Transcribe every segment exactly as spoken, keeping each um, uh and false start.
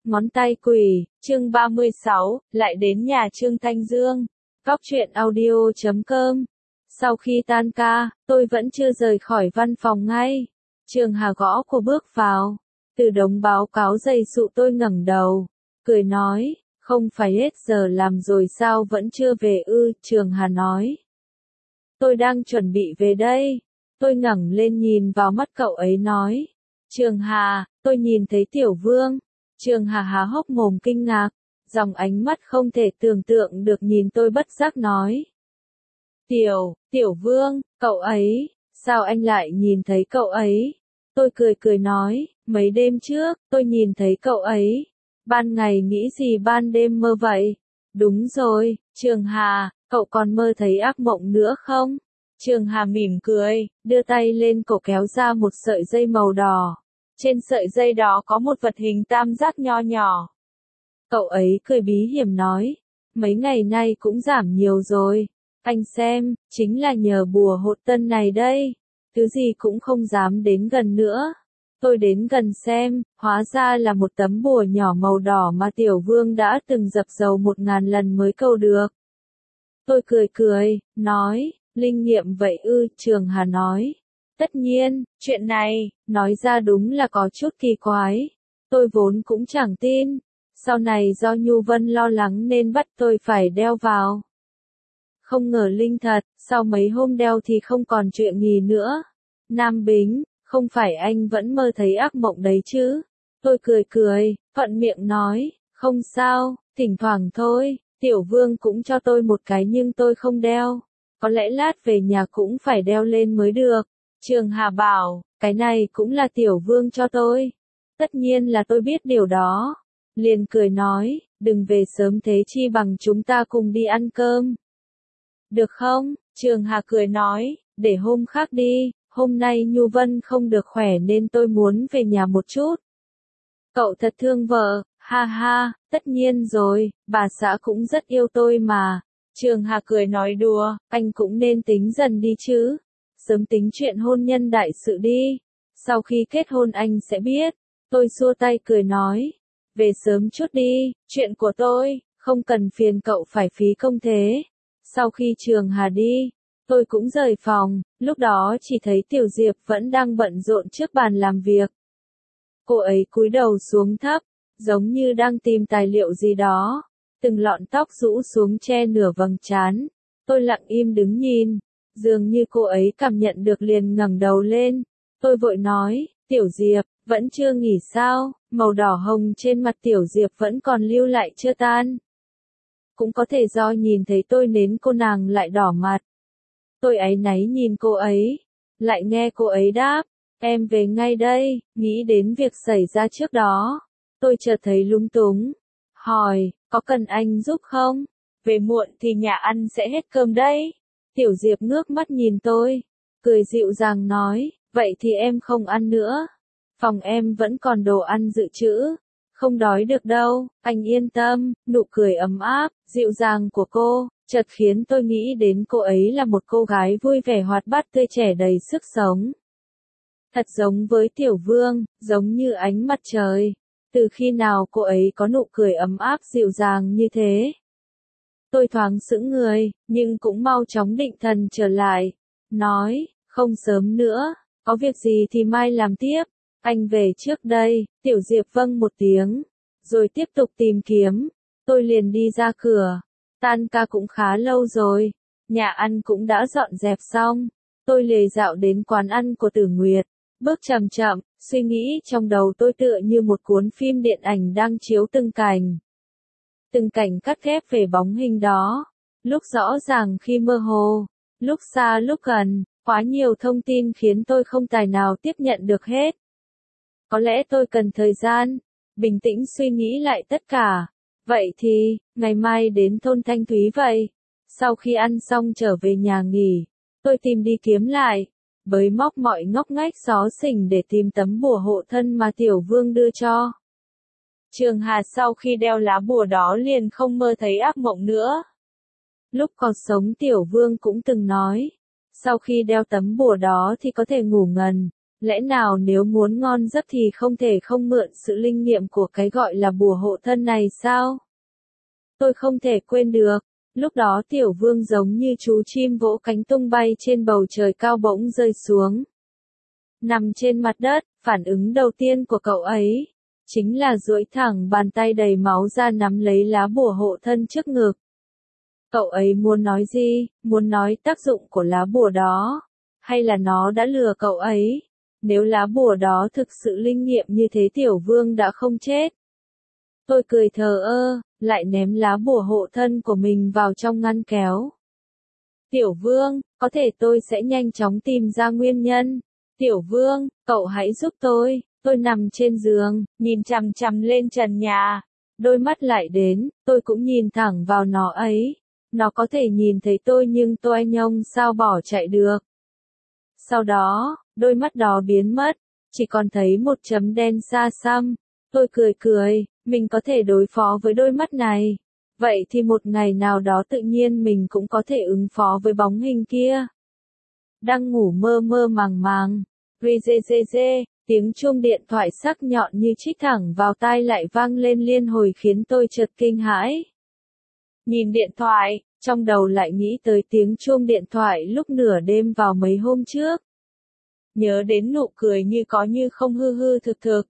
Ngón tay quỷ, chương ba mươi sáu, lại đến nhà Trương Thanh Dương. Góc truyện audio chấm com. Sau khi tan ca, tôi vẫn chưa rời khỏi văn phòng ngay. Trường Hà gõ cô bước vào. Từ đống báo cáo dày sụ tôi ngẩng đầu, cười nói, không phải hết giờ làm rồi sao vẫn chưa về ư? Trường Hà nói. Tôi đang chuẩn bị về đây. Tôi ngẩng lên nhìn vào mắt cậu ấy nói. Trường Hà, tôi nhìn thấy Tiểu Vương. Trường Hà há hốc mồm kinh ngạc, dòng ánh mắt không thể tưởng tượng được nhìn tôi bất giác nói. Tiểu, Tiểu Vương, cậu ấy, sao anh lại nhìn thấy cậu ấy? Tôi cười cười nói, mấy đêm trước, tôi nhìn thấy cậu ấy. Ban ngày nghĩ gì ban đêm mơ vậy? Đúng rồi, Trường Hà, cậu còn mơ thấy ác mộng nữa không? Trường Hà mỉm cười, đưa tay lên cổ kéo ra một sợi dây màu đỏ. Trên sợi dây đó có một vật hình tam giác nho nhỏ. Cậu ấy cười bí hiểm nói, mấy ngày nay cũng giảm nhiều rồi. Anh xem, chính là nhờ bùa hộ tân này đây. Thứ gì cũng không dám đến gần nữa. Tôi đến gần xem, hóa ra là một tấm bùa nhỏ màu đỏ mà Tiểu Vương đã từng dập dầu một ngàn lần mới câu được. Tôi cười cười, nói, linh nghiệm vậy ư? Trường Hà nói. Tất nhiên, chuyện này, nói ra đúng là có chút kỳ quái. Tôi vốn cũng chẳng tin. Sau này do Nhu Vân lo lắng nên bắt tôi phải đeo vào. Không ngờ linh thật, sau mấy hôm đeo thì không còn chuyện gì nữa. Nam Bính, không phải anh vẫn mơ thấy ác mộng đấy chứ? Tôi cười cười, thuận miệng nói, không sao, thỉnh thoảng thôi. Tiểu Vương cũng cho tôi một cái nhưng tôi không đeo. Có lẽ lát về nhà cũng phải đeo lên mới được. Trường Hà bảo, cái này cũng là Tiểu Vương cho tôi. Tất nhiên là tôi biết điều đó. Liền cười nói, đừng về sớm thế chi bằng chúng ta cùng đi ăn cơm. Được không? Trường Hà cười nói, để hôm khác đi, hôm nay Nhu Vân không được khỏe nên tôi muốn về nhà một chút. Cậu thật thương vợ, ha ha, tất nhiên rồi, bà xã cũng rất yêu tôi mà. Trường Hà cười nói đùa, anh cũng nên tính dần đi chứ. Sớm tính chuyện hôn nhân đại sự đi. Sau khi kết hôn anh sẽ biết. Tôi xua tay cười nói. Về sớm chút đi, chuyện của tôi, không cần phiền cậu phải phí công thế. Sau khi Trường Hà đi, tôi cũng rời phòng, lúc đó chỉ thấy Tiểu Diệp vẫn đang bận rộn trước bàn làm việc. Cô ấy cúi đầu xuống thấp, giống như đang tìm tài liệu gì đó. Từng lọn tóc rũ xuống che nửa vầng trán. Tôi lặng im đứng nhìn. Dường như cô ấy cảm nhận được liền ngẩng đầu lên. Tôi vội nói, Tiểu Diệp, vẫn chưa nghỉ sao? Màu đỏ hồng trên mặt Tiểu Diệp vẫn còn lưu lại chưa tan. Cũng có thể do nhìn thấy tôi nên cô nàng lại đỏ mặt. Tôi áy náy nhìn cô ấy. Lại nghe cô ấy đáp, em về ngay đây, nghĩ đến việc xảy ra trước đó. Tôi chợt thấy lung túng. Hỏi, có cần anh giúp không? Về muộn thì nhà ăn sẽ hết cơm đấy. Tiểu Diệp ngước mắt nhìn tôi, cười dịu dàng nói, vậy thì em không ăn nữa. Phòng em vẫn còn đồ ăn dự trữ. Không đói được đâu, anh yên tâm. Nụ cười ấm áp, dịu dàng của cô, chợt khiến tôi nghĩ đến cô ấy là một cô gái vui vẻ hoạt bát tươi trẻ đầy sức sống. Thật giống với Tiểu Vương, giống như ánh mặt trời. Từ khi nào cô ấy có nụ cười ấm áp dịu dàng như thế? Tôi thoáng sững người, nhưng cũng mau chóng định thần trở lại. Nói, không sớm nữa, có việc gì thì mai làm tiếp. Anh về trước đây. Tiểu Diệp vâng một tiếng, rồi tiếp tục tìm kiếm. Tôi liền đi ra cửa. Tan ca cũng khá lâu rồi. Nhà ăn cũng đã dọn dẹp xong. Tôi lề dạo đến quán ăn của Tử Nguyệt. Bước chậm chậm, suy nghĩ trong đầu tôi tựa như một cuốn phim điện ảnh đang chiếu từng cảnh. Từng cảnh cắt ghép về bóng hình đó. Lúc rõ ràng khi mơ hồ. Lúc xa lúc gần. Quá nhiều thông tin khiến tôi không tài nào tiếp nhận được hết. Có lẽ tôi cần thời gian. Bình tĩnh suy nghĩ lại tất cả. Vậy thì, ngày mai đến thôn Thanh Thúy vậy. Sau khi ăn xong trở về nhà nghỉ. Tôi tìm đi kiếm lại. Bới móc mọi ngóc ngách xó xỉnh để tìm tấm bùa hộ thân mà Tiểu Vương đưa cho. Trường Hà sau khi đeo lá bùa đó liền không mơ thấy ác mộng nữa. Lúc còn sống Tiểu Vương cũng từng nói, sau khi đeo tấm bùa đó thì có thể ngủ ngần, Lẽ nào nếu muốn ngon giấc thì không thể không mượn sự linh nghiệm của cái gọi là bùa hộ thân này sao? Tôi không thể quên được. Lúc đó Tiểu Vương giống như chú chim vỗ cánh tung bay trên bầu trời cao bỗng rơi xuống. Nằm trên mặt đất, phản ứng đầu tiên của cậu ấy chính là duỗi thẳng bàn tay đầy máu ra nắm lấy lá bùa hộ thân trước ngực. Cậu ấy muốn nói gì? Muốn nói tác dụng của lá bùa đó? Hay là nó đã lừa cậu ấy? Nếu lá bùa đó thực sự linh nghiệm như thế Tiểu Vương đã không chết. Tôi cười thờ ơ, lại ném lá bùa hộ thân của mình vào trong ngăn kéo. Tiểu Vương, có thể tôi sẽ nhanh chóng tìm ra nguyên nhân. Tiểu Vương, cậu hãy giúp tôi. Tôi nằm trên giường, nhìn chằm chằm lên trần nhà. Đôi mắt lại đến, tôi cũng nhìn thẳng vào nó ấy. Nó có thể nhìn thấy tôi nhưng tôi nhông sao bỏ chạy được. Sau đó, đôi mắt đó biến mất, chỉ còn thấy một chấm đen xa xăm. Tôi cười cười, mình có thể đối phó với đôi mắt này. Vậy thì một ngày nào đó tự nhiên mình cũng có thể ứng phó với bóng hình kia. Đang ngủ mơ mơ màng màng. Rê rê rê rê, tiếng chuông điện thoại sắc nhọn như chích thẳng vào tai lại vang lên liên hồi khiến tôi chợt kinh hãi. Nhìn điện thoại, trong đầu lại nghĩ tới tiếng chuông điện thoại lúc nửa đêm vào mấy hôm trước. Nhớ đến nụ cười như có như không hư hư thực thực.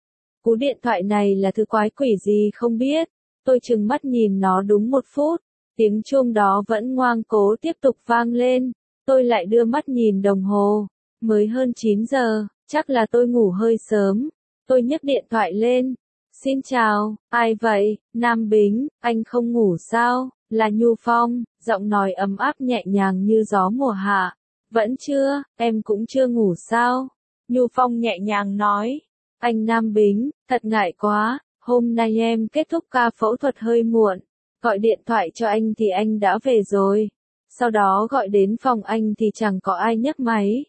Cú điện thoại này là thứ quái quỷ gì không biết. Tôi trừng mắt nhìn nó đúng một phút. Tiếng chuông đó vẫn ngoang cố tiếp tục vang lên. Tôi lại đưa mắt nhìn đồng hồ. Mới hơn chín giờ, chắc là tôi ngủ hơi sớm. Tôi nhấc điện thoại lên. Xin chào, ai vậy? Nam Bính, anh không ngủ sao? Là Nhu Phong, giọng nói ấm áp nhẹ nhàng như gió mùa hạ. Vẫn chưa, em cũng chưa ngủ sao? Nhu Phong nhẹ nhàng nói. Anh Nam Bính, thật ngại quá, hôm nay em kết thúc ca phẫu thuật hơi muộn. Gọi điện thoại cho anh thì anh đã về rồi. Sau đó gọi đến phòng anh thì chẳng có ai nhấc máy.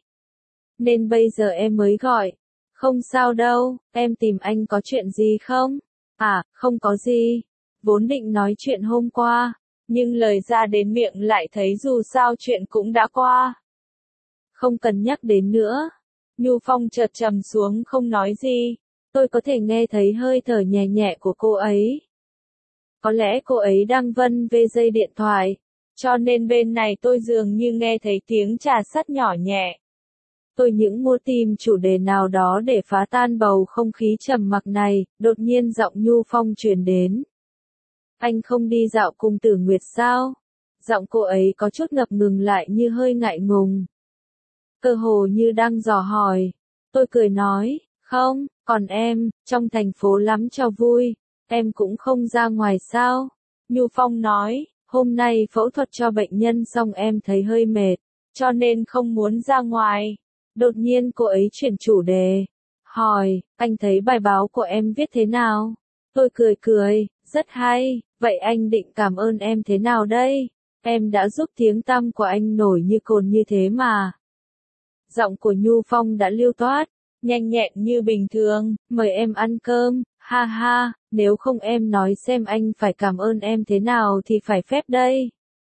Nên bây giờ em mới gọi. Không sao đâu, em tìm anh có chuyện gì không? À, không có gì. Vốn định nói chuyện hôm qua, nhưng lời ra đến miệng lại thấy dù sao chuyện cũng đã qua. Không cần nhắc đến nữa. Nhu Phong chợt trầm xuống không nói gì. Tôi có thể nghe thấy hơi thở nhẹ nhẹ của cô ấy. Có lẽ cô ấy đang vân vê dây điện thoại, cho nên bên này tôi dường như nghe thấy tiếng trà sắt nhỏ nhẹ. Tôi những muốn tìm chủ đề nào đó để phá tan bầu không khí trầm mặc này, đột nhiên giọng Nhu Phong truyền đến. Anh không đi dạo cùng Tử Nguyệt sao? Giọng cô ấy có chút ngập ngừng lại như hơi ngại ngùng. Cơ hồ như đang dò hỏi. Tôi cười nói, không, còn em, trong thành phố lắm cho vui, em cũng không ra ngoài sao? Nhu Phong nói, hôm nay phẫu thuật cho bệnh nhân xong em thấy hơi mệt, cho nên không muốn ra ngoài. Đột nhiên cô ấy chuyển chủ đề, hỏi, anh thấy bài báo của em viết thế nào? Tôi cười cười, rất hay, vậy anh định cảm ơn em thế nào đây? Em đã giúp tiếng tăm của anh nổi như cồn như thế mà. Giọng của Nhu Phong đã lưu toát, nhanh nhẹn như bình thường, mời em ăn cơm, ha ha, nếu không em nói xem anh phải cảm ơn em thế nào thì phải phép đây.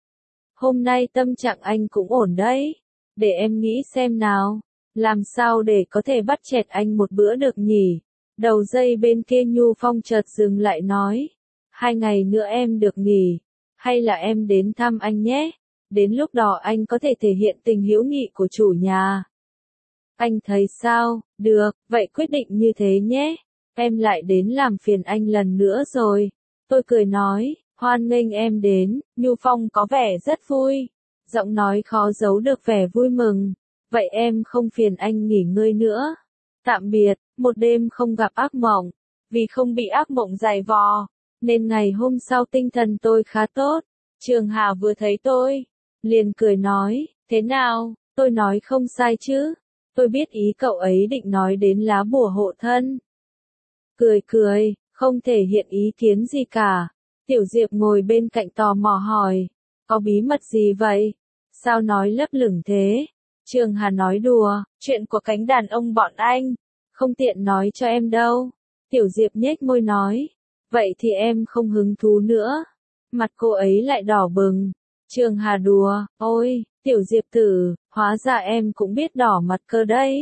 Hôm nay tâm trạng anh cũng ổn đấy, để em nghĩ xem nào, làm sao để có thể bắt chẹt anh một bữa được nhỉ? Đầu dây bên kia Nhu Phong chợt dừng lại nói, hai ngày nữa em được nghỉ, hay là em đến thăm anh nhé, đến lúc đó anh có thể thể hiện tình hữu nghị của chủ nhà. Anh thấy sao? Được, vậy quyết định như thế nhé. Em lại đến làm phiền anh lần nữa rồi. Tôi cười nói, hoan nghênh em đến. Nhu Phong có vẻ rất vui. Giọng nói khó giấu được vẻ vui mừng. Vậy em không phiền anh nghỉ ngơi nữa. Tạm biệt, một đêm không gặp ác mộng. Vì không bị ác mộng dày vò, nên ngày hôm sau tinh thần tôi khá tốt. Trường Hà vừa thấy tôi, liền cười nói, thế nào, tôi nói không sai chứ? Tôi biết ý cậu ấy định nói đến lá bùa hộ thân. Cười cười, không thể hiện ý kiến gì cả. Tiểu Diệp ngồi bên cạnh tò mò hỏi, có bí mật gì vậy? Sao nói lấp lửng thế? Trường Hà nói đùa, chuyện của cánh đàn ông bọn anh, không tiện nói cho em đâu. Tiểu Diệp nhếch môi nói, vậy thì em không hứng thú nữa. Mặt cô ấy lại đỏ bừng. Trường Hà đùa, ôi, Tiểu Diệp tử, hóa ra em cũng biết đỏ mặt cơ đấy.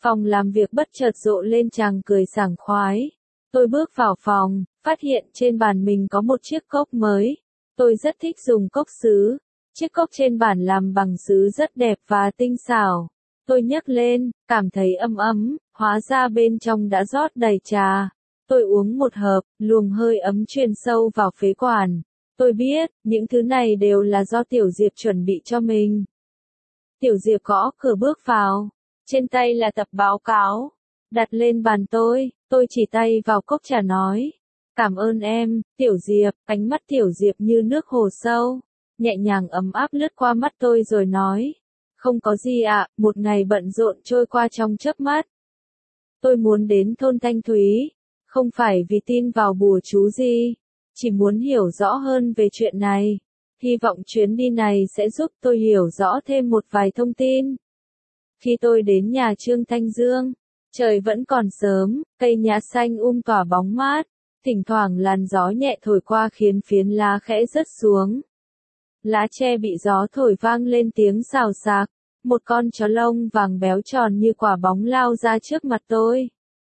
Phòng làm việc bất chợt rộ lên tràng cười sảng khoái. Tôi bước vào phòng, phát hiện trên bàn mình có một chiếc cốc mới. Tôi rất thích dùng cốc sứ. Chiếc cốc trên bàn làm bằng sứ rất đẹp và tinh xảo. Tôi nhấc lên, cảm thấy ấm ấm, hóa ra bên trong đã rót đầy trà. Tôi uống một hớp, luồng hơi ấm truyền sâu vào phế quản. Tôi biết, những thứ này đều là do Tiểu Diệp chuẩn bị cho mình. Tiểu Diệp gõ cửa bước vào. Trên tay là tập báo cáo. Đặt lên bàn tôi, tôi chỉ tay vào cốc trà nói. Cảm ơn em, Tiểu Diệp. Ánh mắt Tiểu Diệp như nước hồ sâu. Nhẹ nhàng ấm áp lướt qua mắt tôi rồi nói. Không có gì ạ, một ngày bận rộn trôi qua trong chớp mắt. Tôi muốn đến thôn Thanh Thúy. Không phải vì tin vào bùa chú gì. Chỉ muốn hiểu rõ hơn về chuyện này. Hy vọng chuyến đi này sẽ giúp tôi hiểu rõ thêm một vài thông tin. Khi tôi đến nhà Trương Thanh Dương, trời vẫn còn sớm, cây nhã xanh um tỏa bóng mát, thỉnh thoảng làn gió nhẹ thổi qua khiến phiến lá khẽ rớt xuống. Lá tre bị gió thổi vang lên tiếng xào xạc, một con chó lông vàng béo tròn như quả bóng lao ra trước mặt tôi.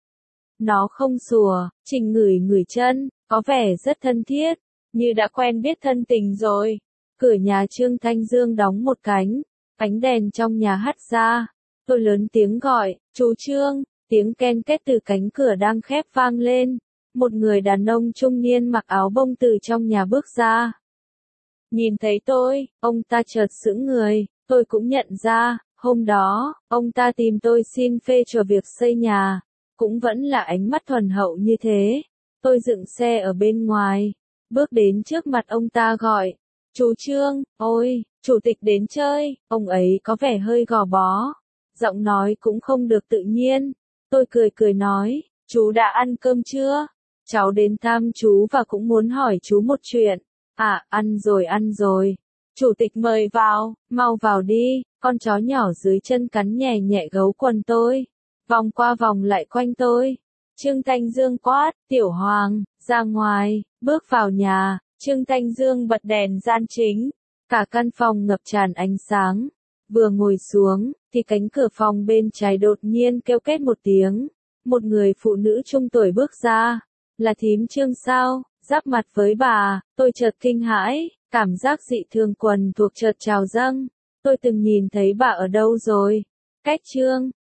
Nó không sủa, chỉ ngửi ngửi chân, có vẻ rất thân thiết, như đã quen biết thân tình rồi. Cửa nhà Trương Thanh Dương đóng một cánh, ánh đèn trong nhà hắt ra. Tôi lớn tiếng gọi, chú Trương, tiếng ken két từ cánh cửa đang khép vang lên. Một người đàn ông trung niên mặc áo bông từ trong nhà bước ra. Nhìn thấy tôi, ông ta chợt sững người, tôi cũng nhận ra, hôm đó, ông ta tìm tôi xin phê cho việc xây nhà. Cũng vẫn là ánh mắt thuần hậu như thế. Tôi dựng xe ở bên ngoài, bước đến trước mặt ông ta gọi, chú Trương, ôi, chủ tịch đến chơi, ông ấy có vẻ hơi gò bó. Giọng nói cũng không được tự nhiên. Tôi cười cười nói, chú đã ăn cơm chưa? Cháu đến thăm chú và cũng muốn hỏi chú một chuyện. À, ăn rồi ăn rồi. Chủ tịch mời vào, mau vào đi. Con chó nhỏ dưới chân cắn nhẹ nhẹ gấu quần tôi. Vòng qua vòng lại quanh tôi. Trương Thanh Dương quát, Tiểu Hoàng, ra ngoài, bước vào nhà. Trương Thanh Dương bật đèn gian chính. Cả căn phòng ngập tràn ánh sáng. Vừa ngồi xuống, thì cánh cửa phòng bên trái đột nhiên kêu két một tiếng. Một người phụ nữ trung tuổi bước ra. Là thím Trương sao? Giáp mặt với bà, tôi chợt kinh hãi, cảm giác dị thường quần thuộc chợt trào dâng. Tôi từng nhìn thấy bà ở đâu rồi? Cách Trương,